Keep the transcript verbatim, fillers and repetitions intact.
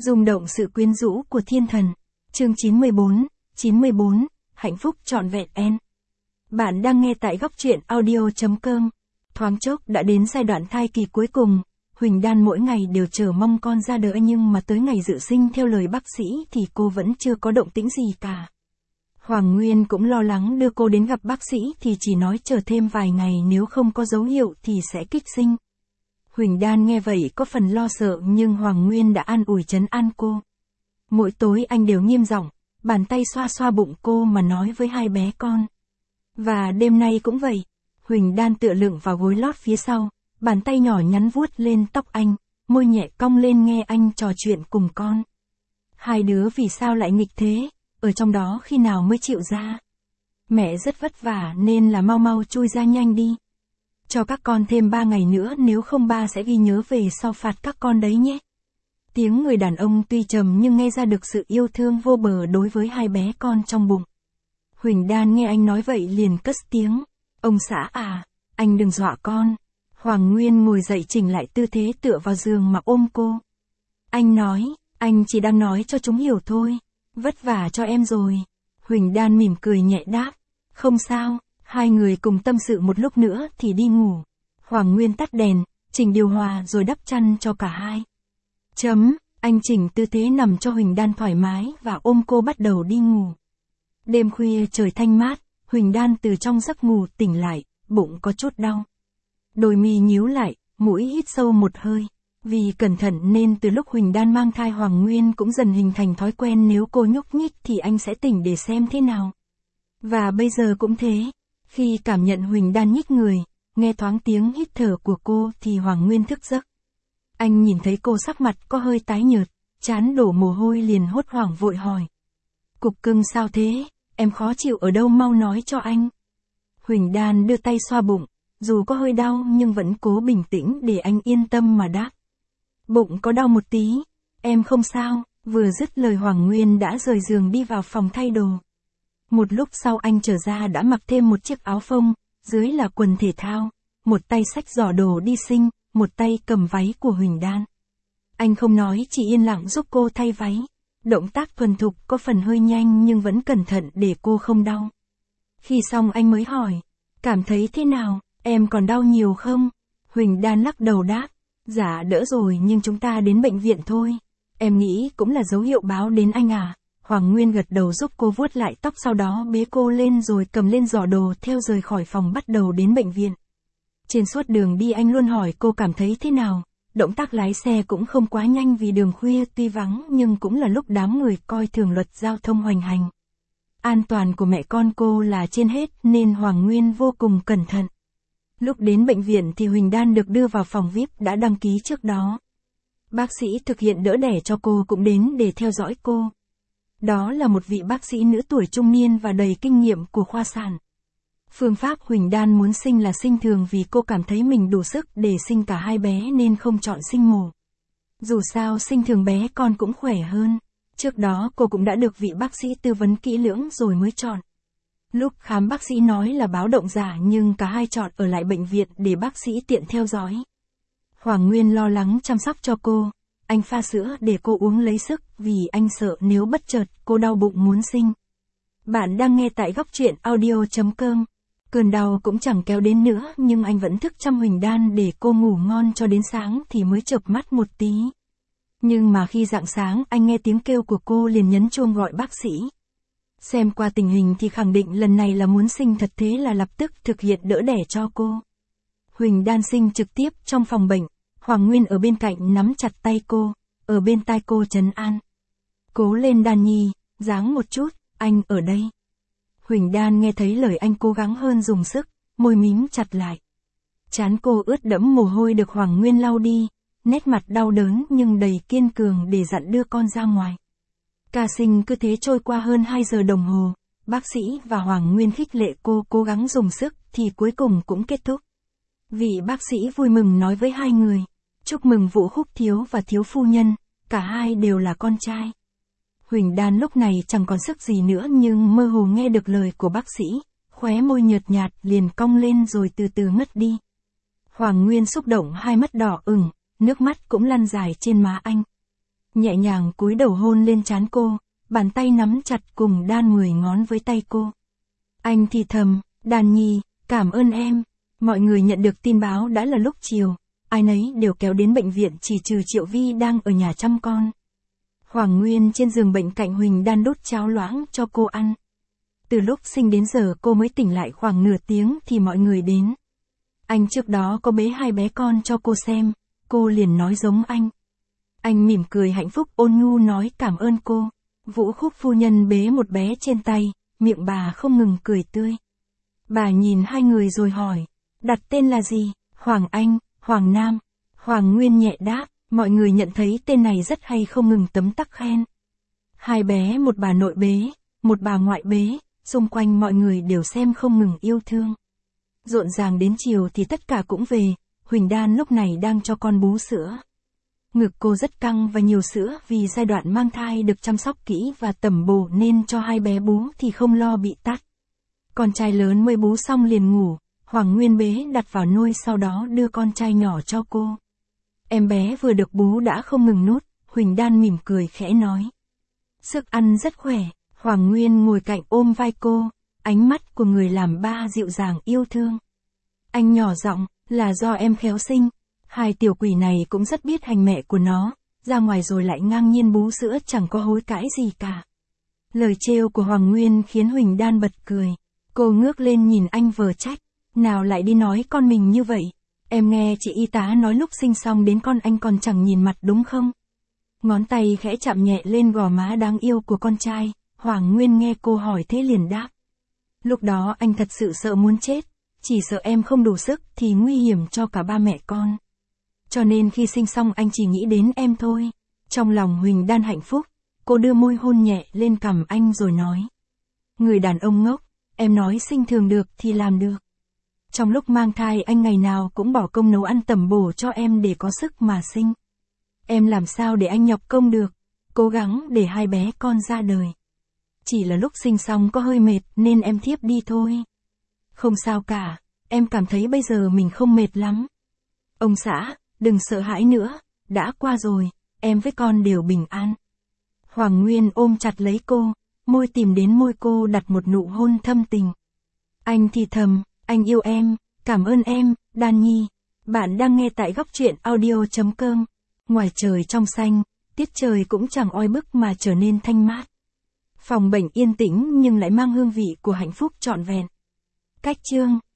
Rung động sự quyến rũ của thiên thần. Chương chín mươi bốn, chín mươi bốn, hạnh phúc trọn vẹn en. Bạn đang nghe tại góc truyện audio.com. Thoáng chốc đã đến giai đoạn thai kỳ cuối cùng, Huỳnh Đan mỗi ngày đều chờ mong con ra đời nhưng mà tới ngày dự sinh theo lời bác sĩ thì cô vẫn chưa có động tĩnh gì cả. Hoàng Nguyên cũng lo lắng đưa cô đến gặp bác sĩ thì chỉ nói chờ thêm vài ngày, nếu không có dấu hiệu thì sẽ kích sinh. Huỳnh Đan nghe vậy có phần lo sợ nhưng Hoàng Nguyên đã an ủi trấn an cô. Mỗi tối anh đều nghiêm giọng, bàn tay xoa xoa bụng cô mà nói với hai bé con. Và đêm nay cũng vậy. Huỳnh Đan tựa lưng vào gối lót phía sau, bàn tay nhỏ nhắn vuốt lên tóc anh, môi nhẹ cong lên nghe anh trò chuyện cùng con. Hai đứa vì sao lại nghịch thế, ở trong đó khi nào mới chịu ra? Mẹ rất vất vả nên là mau mau chui ra nhanh đi. Cho các con thêm ba ngày nữa, nếu không ba sẽ ghi nhớ về sau phạt các con đấy nhé. Tiếng người đàn ông tuy trầm nhưng nghe ra được sự yêu thương vô bờ đối với hai bé con trong bụng. Huỳnh Đan nghe anh nói vậy liền cất tiếng. Ông xã à, anh đừng dọa con. Hoàng Nguyên ngồi dậy chỉnh lại tư thế tựa vào giường mà ôm cô. Anh nói, anh chỉ đang nói cho chúng hiểu thôi. Vất vả cho em rồi. Huỳnh Đan mỉm cười nhẹ đáp. Không sao. Hai người cùng tâm sự một lúc nữa thì đi ngủ. Hoàng Nguyên tắt đèn, chỉnh điều hòa rồi đắp chăn cho cả hai. Chấm, anh chỉnh tư thế nằm cho Huỳnh Đan thoải mái và ôm cô bắt đầu đi ngủ. Đêm khuya trời thanh mát, Huỳnh Đan từ trong giấc ngủ tỉnh lại, bụng có chút đau. Đôi mi nhíu lại, mũi hít sâu một hơi. Vì cẩn thận nên từ lúc Huỳnh Đan mang thai Hoàng Nguyên cũng dần hình thành thói quen nếu cô nhúc nhích thì anh sẽ tỉnh để xem thế nào. Và bây giờ cũng thế. Khi cảm nhận Huỳnh Đan nhích người, nghe thoáng tiếng hít thở của cô thì Hoàng Nguyên thức giấc. Anh nhìn thấy cô sắc mặt có hơi tái nhợt, trán đổ mồ hôi liền hốt hoảng vội hỏi. Cục cưng sao thế, em khó chịu ở đâu mau nói cho anh. Huỳnh Đan đưa tay xoa bụng, dù có hơi đau nhưng vẫn cố bình tĩnh để anh yên tâm mà đáp. Bụng có đau một tí, em không sao. Vừa dứt lời Hoàng Nguyên đã rời giường đi vào phòng thay đồ. Một lúc sau anh trở ra đã mặc thêm một chiếc áo phông, dưới là quần thể thao, một tay xách giỏ đồ đi sinh, một tay cầm váy của Huỳnh Đan. Anh không nói chỉ yên lặng giúp cô thay váy. Động tác thuần thục có phần hơi nhanh nhưng vẫn cẩn thận để cô không đau. Khi xong anh mới hỏi, cảm thấy thế nào, em còn đau nhiều không? Huỳnh Đan lắc đầu đáp, dạ đỡ rồi nhưng chúng ta đến bệnh viện thôi. Em nghĩ cũng là dấu hiệu báo đến anh à. Hoàng Nguyên gật đầu giúp cô vuốt lại tóc sau đó bế cô lên rồi cầm lên giỏ đồ theo rời khỏi phòng bắt đầu đến bệnh viện. Trên suốt đường đi anh luôn hỏi cô cảm thấy thế nào. Động tác lái xe cũng không quá nhanh vì đường khuya tuy vắng nhưng cũng là lúc đám người coi thường luật giao thông hoành hành. An toàn của mẹ con cô là trên hết nên Hoàng Nguyên vô cùng cẩn thận. Lúc đến bệnh viện thì Huỳnh Đan được đưa vào phòng vi ai pi đã đăng ký trước đó. Bác sĩ thực hiện đỡ đẻ cho cô cũng đến để theo dõi cô. Đó là một vị bác sĩ nữ tuổi trung niên và đầy kinh nghiệm của khoa sản. Phương pháp Huỳnh Đan muốn sinh là sinh thường vì cô cảm thấy mình đủ sức để sinh cả hai bé nên không chọn sinh mổ. Dù sao sinh thường bé con cũng khỏe hơn. Trước đó cô cũng đã được vị bác sĩ tư vấn kỹ lưỡng rồi mới chọn. Lúc khám bác sĩ nói là báo động giả nhưng cả hai chọn ở lại bệnh viện để bác sĩ tiện theo dõi. Hoàng Nguyên lo lắng chăm sóc cho cô. Anh pha sữa để cô uống lấy sức vì anh sợ nếu bất chợt cô đau bụng muốn sinh. Bạn đang nghe tại góc truyện audio.com. Cơn đau cũng chẳng kéo đến nữa nhưng anh vẫn thức chăm Huỳnh Đan để cô ngủ ngon cho đến sáng thì mới chợp mắt một tí. Nhưng mà khi rạng sáng anh nghe tiếng kêu của cô liền nhấn chuông gọi bác sĩ. Xem qua tình hình thì khẳng định lần này là muốn sinh thật thế là lập tức thực hiện đỡ đẻ cho cô. Huỳnh Đan sinh trực tiếp trong phòng bệnh. Hoàng Nguyên ở bên cạnh nắm chặt tay cô, ở bên tai cô trấn an. Cố lên Đan Nhi, ráng một chút, anh ở đây. Huỳnh Đan nghe thấy lời anh cố gắng hơn dùng sức, môi mím chặt lại. Trán cô ướt đẫm mồ hôi được Hoàng Nguyên lau đi, nét mặt đau đớn nhưng đầy kiên cường để dặn đưa con ra ngoài. Ca sinh cứ thế trôi qua hơn hai giờ đồng hồ, bác sĩ và Hoàng Nguyên khích lệ cô cố gắng dùng sức thì cuối cùng cũng kết thúc. Vị bác sĩ vui mừng nói với hai người. Chúc mừng Vũ Khúc thiếu và thiếu phu nhân, cả hai đều là con trai. Huỳnh Đan lúc này chẳng còn sức gì nữa nhưng mơ hồ nghe được lời của bác sĩ, khóe môi nhợt nhạt liền cong lên rồi từ từ ngất đi. Hoàng Nguyên xúc động hai mắt đỏ ửng, nước mắt cũng lăn dài trên má anh. nhẹ nhàng cúi đầu hôn lên trán cô, bàn tay nắm chặt cùng đan mười ngón với tay cô. Anh thì thầm, Đàn Nhi, cảm ơn em. Mọi người nhận được tin báo đã là lúc chiều, ai nấy đều kéo đến bệnh viện chỉ trừ Triệu Vi đang ở nhà chăm con. Hoàng Nguyên trên giường bệnh cạnh Huỳnh Đan đút cháo loãng cho cô ăn. Từ lúc sinh đến giờ cô mới tỉnh lại khoảng nửa tiếng thì mọi người đến. Anh trước đó có bế hai bé con cho cô xem, cô liền nói giống anh. Anh mỉm cười hạnh phúc ôn nhu nói cảm ơn cô. Vũ Khúc phu nhân bế một bé trên tay, miệng bà không ngừng cười tươi. Bà nhìn hai người rồi hỏi, đặt tên là gì? Hoàng Anh, Hoàng Nam. Hoàng Nguyên nhẹ đáp, mọi người nhận thấy tên này rất hay không ngừng tấm tắc khen. Hai bé một bà nội bế, một bà ngoại bế, xung quanh mọi người đều xem không ngừng yêu thương. Rộn ràng đến chiều thì tất cả cũng về, Huỳnh Đan lúc này đang cho con bú sữa. Ngực cô rất căng và nhiều sữa vì giai đoạn mang thai được chăm sóc kỹ và tẩm bổ nên cho hai bé bú thì không lo bị tắt. Con trai lớn mới bú xong liền ngủ, Hoàng Nguyên bế đặt vào nôi sau đó đưa con trai nhỏ cho cô. Em bé vừa được bú đã không ngừng nút, Huỳnh Đan mỉm cười khẽ nói. Sức ăn rất khỏe, Hoàng Nguyên ngồi cạnh ôm vai cô, ánh mắt của người làm ba dịu dàng yêu thương. Anh nhỏ giọng, là do em khéo sinh. Hai tiểu quỷ này cũng rất biết hành mẹ của nó, ra ngoài rồi lại ngang nhiên bú sữa chẳng có hối cãi gì cả. Lời trêu của Hoàng Nguyên khiến Huỳnh Đan bật cười. Cô ngước lên nhìn anh vờ trách. Nào lại đi nói con mình như vậy. Em nghe chị y tá nói lúc sinh xong đến con anh còn chẳng nhìn mặt đúng không? Ngón tay khẽ chạm nhẹ lên gò má đáng yêu của con trai. Hoàng Nguyên nghe cô hỏi thế liền đáp. Lúc đó anh thật sự sợ muốn chết. Chỉ sợ em không đủ sức thì nguy hiểm cho cả ba mẹ con. Cho nên khi sinh xong anh chỉ nghĩ đến em thôi. Trong lòng Huỳnh Đan hạnh phúc, cô đưa môi hôn nhẹ lên cằm anh rồi nói. Người đàn ông ngốc, em nói sinh thường được thì làm được. Trong lúc mang thai anh ngày nào cũng bỏ công nấu ăn tẩm bổ cho em để có sức mà sinh. Em làm sao để anh nhọc công được, cố gắng để hai bé con ra đời. Chỉ là lúc sinh xong có hơi mệt nên em thiếp đi thôi. Không sao cả, em cảm thấy bây giờ mình không mệt lắm. Ông xã, đừng sợ hãi nữa, đã qua rồi, em với con đều bình an. Hoàng Nguyên ôm chặt lấy cô, môi tìm đến môi cô đặt một nụ hôn thâm tình. Anh thì thầm, anh yêu em, cảm ơn em, Đan Nhi. Bạn đang nghe tại góc truyện audio chấm com. Ngoài trời trong xanh, tiết trời cũng chẳng oi bức mà trở nên thanh mát. Phòng bệnh yên tĩnh nhưng lại mang hương vị của hạnh phúc trọn vẹn. Cách chương